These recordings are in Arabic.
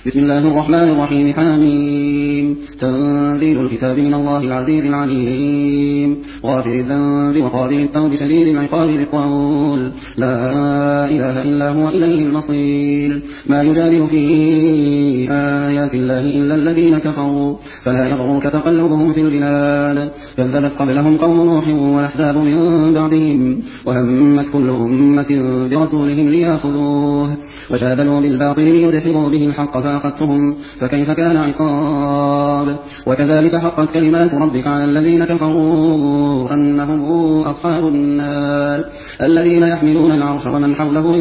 بسم الله الرحمن الرحيم. حميم. تنزيل الكتاب من الله العزيز العليم، غافر الذنب وقابل التوب شديد العقاب بالقول، لا إله إلا هو إليه المصير. ما يجادل في آيات الله إلا الذين كفروا، فلا يغرك تقلبهم في البلاد. كذبت قبلهم قوم نوح والأحزاب من بعدهم، وهمت كل أمة برسولهم ليأخذوه، وجادلوا بالباطل ليدحضوا به الحق فأخذتهم فكيف كان عقاب. وكذلك حقت كلمات ربك على الذين كفروا أنهم أصحاب النار، الذين يحملون العرش ومن حوله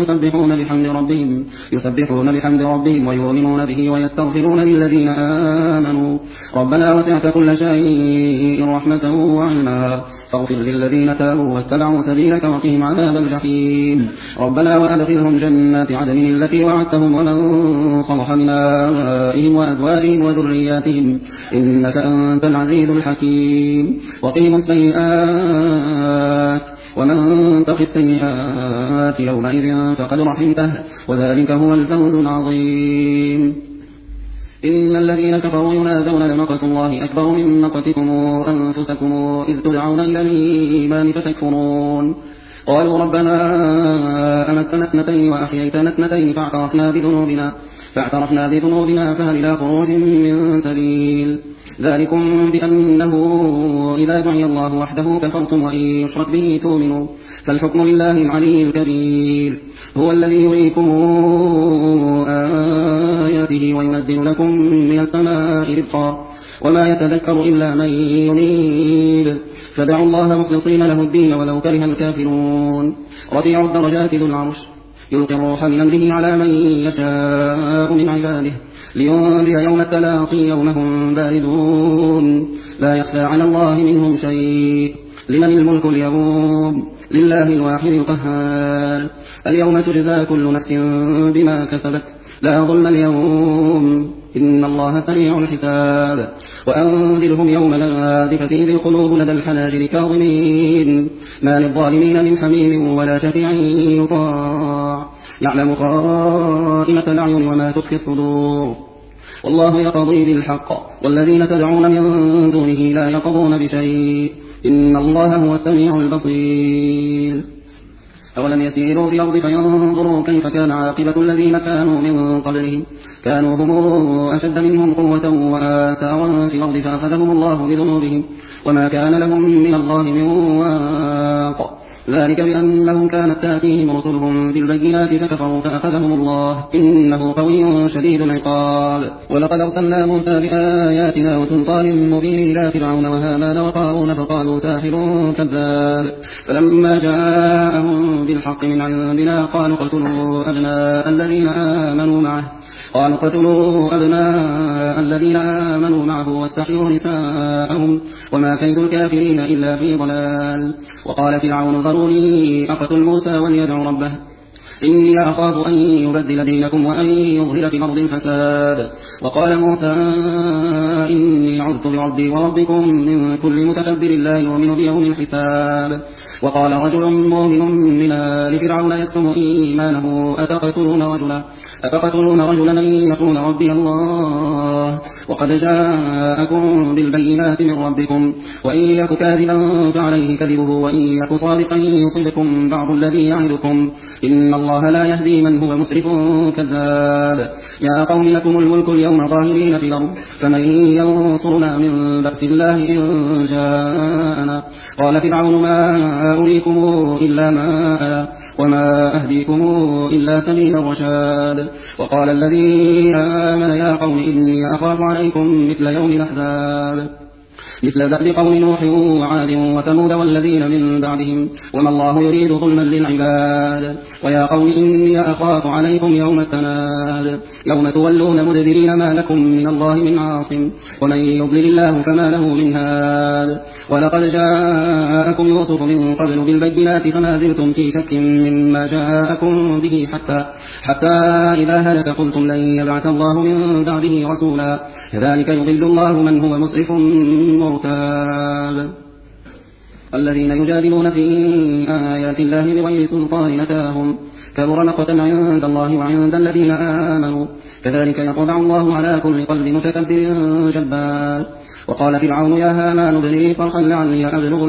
يسبحون بحمد ربهم ويؤمنون به ويستغفرون للذين آمنوا ربنا وسعت كل شيء رحمة وعلما فاغفر للذين تابوا واتبعوا سبيلك وقهم عذاب الجحيم. ربنا وأدخلهم جنات عدن التي وعدتهم ومن صلح من آبائهم وأزواجهم وذرياتهم إنك أنت العزيز الحكيم. وقهم السيئات ومن تق السيئات يومئذ فقد رحمته وذلك هو الفوز العظيم. إن الذين كفروا ينادون لمقت الله أكبر من مقتكم أنفسكم إذ تدعون إلى الإيمان فتكفرون. قالوا ربنا أمتنا اثنتين وأحييتنا اثنتين فاعترفنا بذنوبنا فهل إلى خروج من سبيل. ذلكم بأنه إذا دعي الله وحده كفرتم وإن يشرك به تؤمنوا فالحكم لله العلي الكبير. هو الذي يريكم آياته وينزل لكم من السماء رزقا وما يتذكر إلا من ينيب فدعوا الله مخلصين له الدين ولو كره الكافرون. رفيع الدرجات ذو العرش يلقي الروح من أمره على من يشاء من عباده لينذر يوم التلاقي يوم هم بارزون لا يخفى على الله منهم شيء. لمن الملك اليوم لله الواحد القهار. اليوم تجزى كل نفس بما كسبت لا ظلم اليوم إن الله سريع الحساب. وأنذرهم يوم الآزفة إذ القلوب لدى الحناجر كاظمين ما للظالمين من حميم ولا شفيع يطاع يعلم خائنة الأعين وما تخفي الصدور. والله يقضي بالحق والذين تدعون من دونه لا يقضون بشيء إن الله هو السميع البصير. أولم يسيروا في الأرض فينظروا كيف كان عاقبة الذين كانوا من قبلهم كانوا هم أشد منهم قوة وآثارا في الأرض فأخذهم الله بذنوبهم وما كان لهم من الله من واق. ذلك بأنهم كانت تأتيهم رسلهم بالبينات فكفروا فأخذهم الله إنه قوي شديد العقاب. ولقد أرسلنا موسى بآياتنا وسلطان مبين إلى فرعون وهامان وقارون فقالوا ساحر كذاب فلما جاءهم بالحق من عندنا قالوا اقتلوا أبناء الذين آمنوا معه واستحيوا نساءهم وما كيد الكافرين إلا في ضلال. وقال فرعون ذروني أقتل موسى وليدع ربه إني أخاف أن يبدل دينكم وأن يظهر في الأرض الفساد. وقال موسى إني عذت بربي وربكم من كل متكبر لا يؤمن بيوم الحساب. وقال رجل مؤمن من آل فرعون يكتم إيمانه أتقتلون رجلا أن يقول ربي الله وقد جاءكم بالبينات من ربكم وإن يك كاذبا فعليه كذبه وإن يك صادقا يصبكم بعض الذي يعدكم إن الله لا يهدي من هو مسرف كذاب. يا قوم لكم الملك اليوم ظاهرين في الأرض فمن ينصرنا من بأس الله إن جاءنا. قال فرعون ما أريكم إلا ما أرى وما أهديكم إلا سبيل الرشاد. وقال الذي آمن يا قوم إني أخاف عليكم مثل يوم الأحزاب مثل دأب قوم نوح وعاد وثمود والذين من بعدهم وما الله يريد ظلما للعباد. ويا قوم إني أخاف عليكم يوم التناد يوم تولون مدبرين ما لكم من الله من عاصم ومن يضلل الله فما له من هاد. ولقد جاءكم يوسف من قبل بالبينات فما زلتم في شك مما جاءكم به حتى إذا هلك قلتم لن يبعث الله من بعده رسولا كذلك يضل الله من هو مسرف مرتاب. الذين يجادلون في آيات الله بغير سلطان أتاهم كبر مقتا عند الله وعند الذين آمنوا كذلك يطبع الله على كل قلب متكبر جبار. وقال فرعون يا هامان ابن لي صرحا لعلي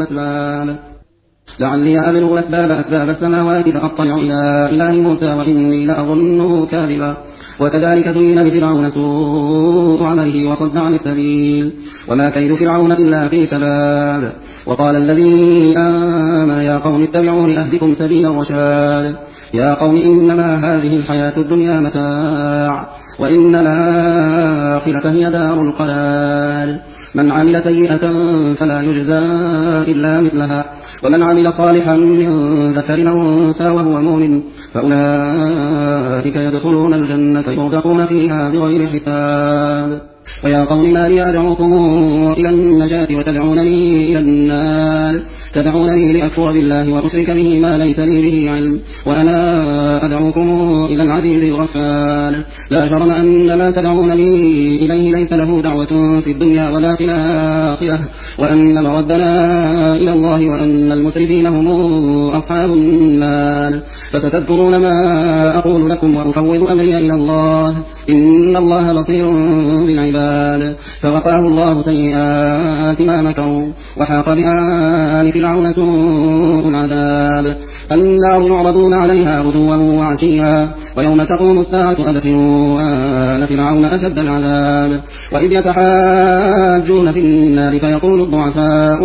أبلغ أسباب السماوات فأطلع إلى إله موسى وإني لأظنه كاذبا. وكذلك زين لفرعون سوء عمله وصد عن السبيل وما كيد فرعون إلا في تباب. وقال الذي آمن يا قوم اتبعون أهدكم سبيل الرشاد. يا قوم إنما هذه الحياة الدنيا متاع وإن الآخرة هي دار القرار. من عمل سيئة فلا يجزى إلا مثلها ومن عمل صالحا من ذكر أو أنثى وهو مؤمن فأولئك يدخلون الجنة يرزقون فيها بغير حساب. ويا قوم ما لي أدعوكم إلى النجاة وتدعونني إلى النار تدعونني لأكفر بالله وأشرك به ما ليس لي به علم وأنا أدعوكم إلى العزيز الغفار. لا جرم أن ما تدعونني إليه ليس له دعوة في الدنيا ولا في الآخرة وأن مردنا إلى الله وأن المسرفين هم أصحاب النار. فستذكرون ما أقول لكم وأفوض أمري إلى الله إن الله بصير بالعباد. فوقاه الله سيئات ما مكروا وحاق بآل فرعون سوء العذاب. النار يعرضون عليها غدوا وعشيا ويوم تقوم الساعة أدخلوا آل فرعون أشد العذاب. وإذ يتحاجون في النار فيقول الضعفاء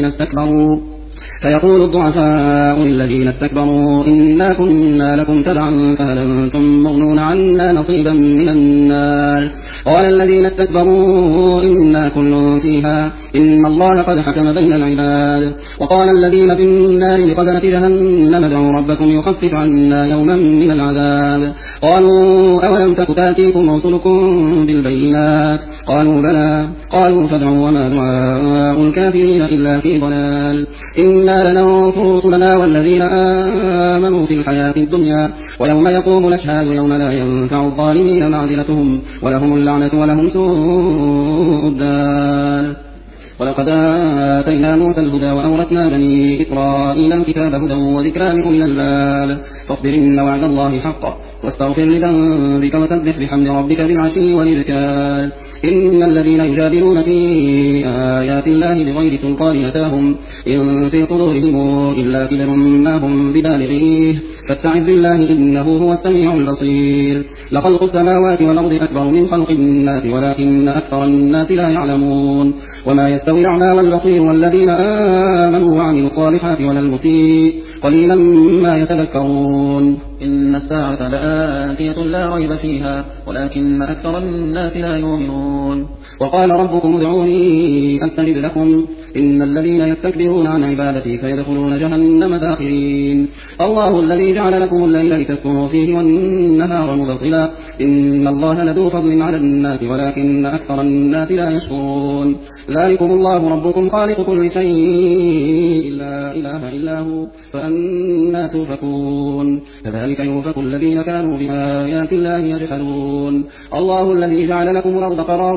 للذين استكبروا إنا كنا لكم تبعا فهل أنتم مغنون عنا نصيبا من النار. قال الذين استكبروا إنا كل فيها إن الله قد حكم بين العباد. وقال الذين في النار لخزنة جهنم ادعوا ربكم يخفف عنا يوما من العذاب. قالوا أولم تك تأتيكم رسلكم بالبينات قالوا بلى قالوا فادعوا وما دعاء الكافرين إلا في ضلال. إنا لننصر رسلنا والذين آمنوا في الحياة الدنيا ويوم يقوم الأشهاد يوم لا ينفع الظالمين معذرتهم ولهم اللعنة ولهم سوء الدار. ولقد آتينا موسى الهدى وأورثنا بني إسرائيل الكتاب هدى وذكرى لأولي الألباب. فاصبر إن وعد الله حق واستغفر لذنبك وسبح بحمد ربك بالعشي والإبكار. إن الذين يجادلون في آيات الله بغير سلطان أتاهم إن في صدورهم إلا كبر ما هم ببالغيه فاستعذ بالله إنه هو السميع البصير. لخلق السماوات والأرض أكبر من خلق الناس ولكن أكثر الناس لا يعلمون. وما يستوي الأعمى والبصير والذين آمنوا وعملوا الصالحات ولا المسيء قليلا ما يتذكرون. إن الساعة لآتية لا ريب فيها ولكن أكثر الناس لا يؤمنون. وقال ربكم ادعوني أستجب لكم إن الذين يستكبرون عن عبادتي سيدخلون جهنم داخرين. الله الذي جعل لكم الليل لتسكنوا فيه والنهار مبصرا إن الله لذو فضل على الناس ولكن أكثر الناس لا يشكرون. ذلكم الله ربكم خالق كل شيء لا إله إلا هو فأنى تؤفكون. كذلك يؤفك الذين كانوا بآيات الله يجحدون. الله الذي جعل لكم الأرض قرارا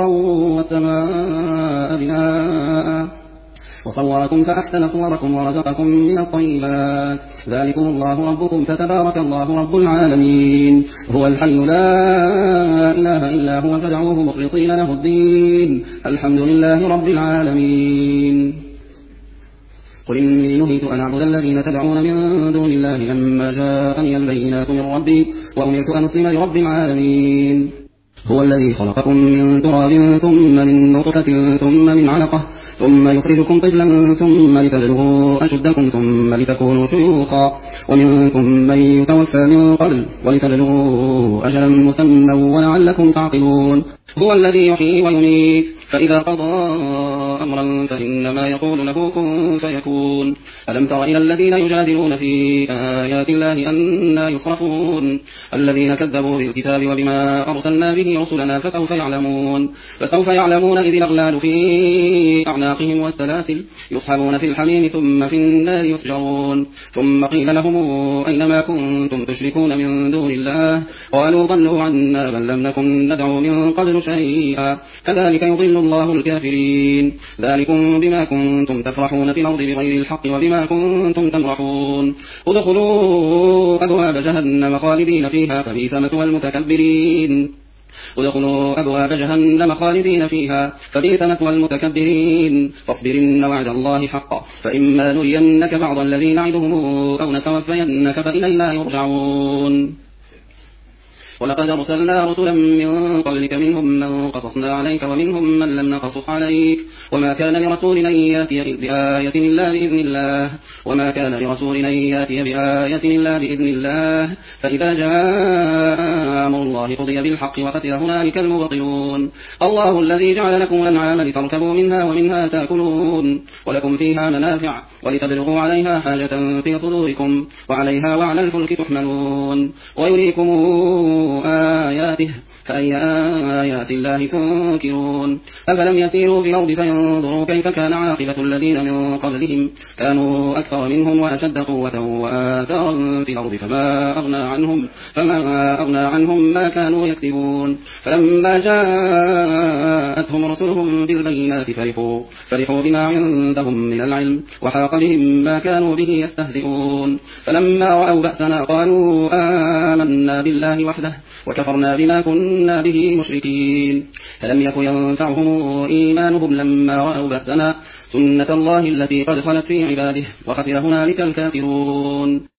والسماء بناء وصوركم فأحسن صوركم ورزقكم من الطيبات. ذلكم الله ربكم فتبارك الله رب العالمين. هو الحي لا إله إلا هو فادعوه مخلصين له الدين الحمد لله رب العالمين. قل إني نهيت أن أعبد الذين تدعون من دون الله لما جاءني البينات من ربي وأمرت أن أسلم لرب العالمين. هو الذي خلقكم من تراب ثم من نطفة ثم من علقة ثم يخرجكم طفلا ثم لتبلغوا أشدكم ثم لتكونوا شيوخا ومنكم من يتوفى من قبل ولتبلغوا أجلا مسمى ولعلكم تعقلون. هو الذي يحيي ويميت فإذا قضى أمرا فإنما يقول له كن فيكون. ألم تر إلى الذين يجادلون في آيات الله أنى يصرفون الذين كذبوا بالكتاب وبما أرسلنا به رسلنا فسوف يعلمون إذ الأغلال في أعناقهم والسلاسل يسحبون في الحميم ثم في النار يسجرون. ثم قيل لهم أينما كنتم تشركون من دون الله قالوا ضلوا عنا بل لم نكن ندعو من قبل شيئا كذلك يضل ويضل الله الكافرين. ذلكم بما كنتم تفرحون في الأرض بغير الحق وبما كنتم تمرحون. ادخلوا أبواب جهنم خالدين فيها فبئس مثوى المتكبرين. ادخلوا أبواب جهنم خالدين فيها فبئس مثوى المتكبرين. فاصبر إن وعد الله حق فإما نرينك بعض الذي نعدهم أو نتوفينك فإلينا يرجعون. ولقد أرسلنا رسلا من قبلك منهم من قصصنا عليك ومنهم من لم نقصص عليك وما كان لرسول أن يأتي بآية إلا بإذن الله بإذن الله فإذا جاء أمر الله قضي بالحق وخسر هنالك المبطلون. الله الذي جعل لكم الأنعام لتركبوا منها ومنها تأكلون ولكم فيها منافع ولتبلغوا عليها حاجة في صدوركم وعليها وعلى الفلك تحملون ويريكم آياته فأي آيات الله تنكرون. أفلم يسيروا في الأرض فينظروا كيف كان عاقبة الذين من قبلهم كانوا أكثر منهم وأشد قوة وآثارا في الأرض فما أغنى عنهم ما كانوا يكسبون. فلما جاءتهم رسلهم بالبينات فرحوا بما عندهم من العلم وحاق بهم ما كانوا به يستهزئون. فلما رأوا بأسنا قالوا آمنا بالله وحده وكفرنا بما كنا به مشركين. فلم يكن ينفعهم إيمانهم لما رأوا بأسنا سنة الله التي قد خلت في عباده وخسر هنالك الكافرون.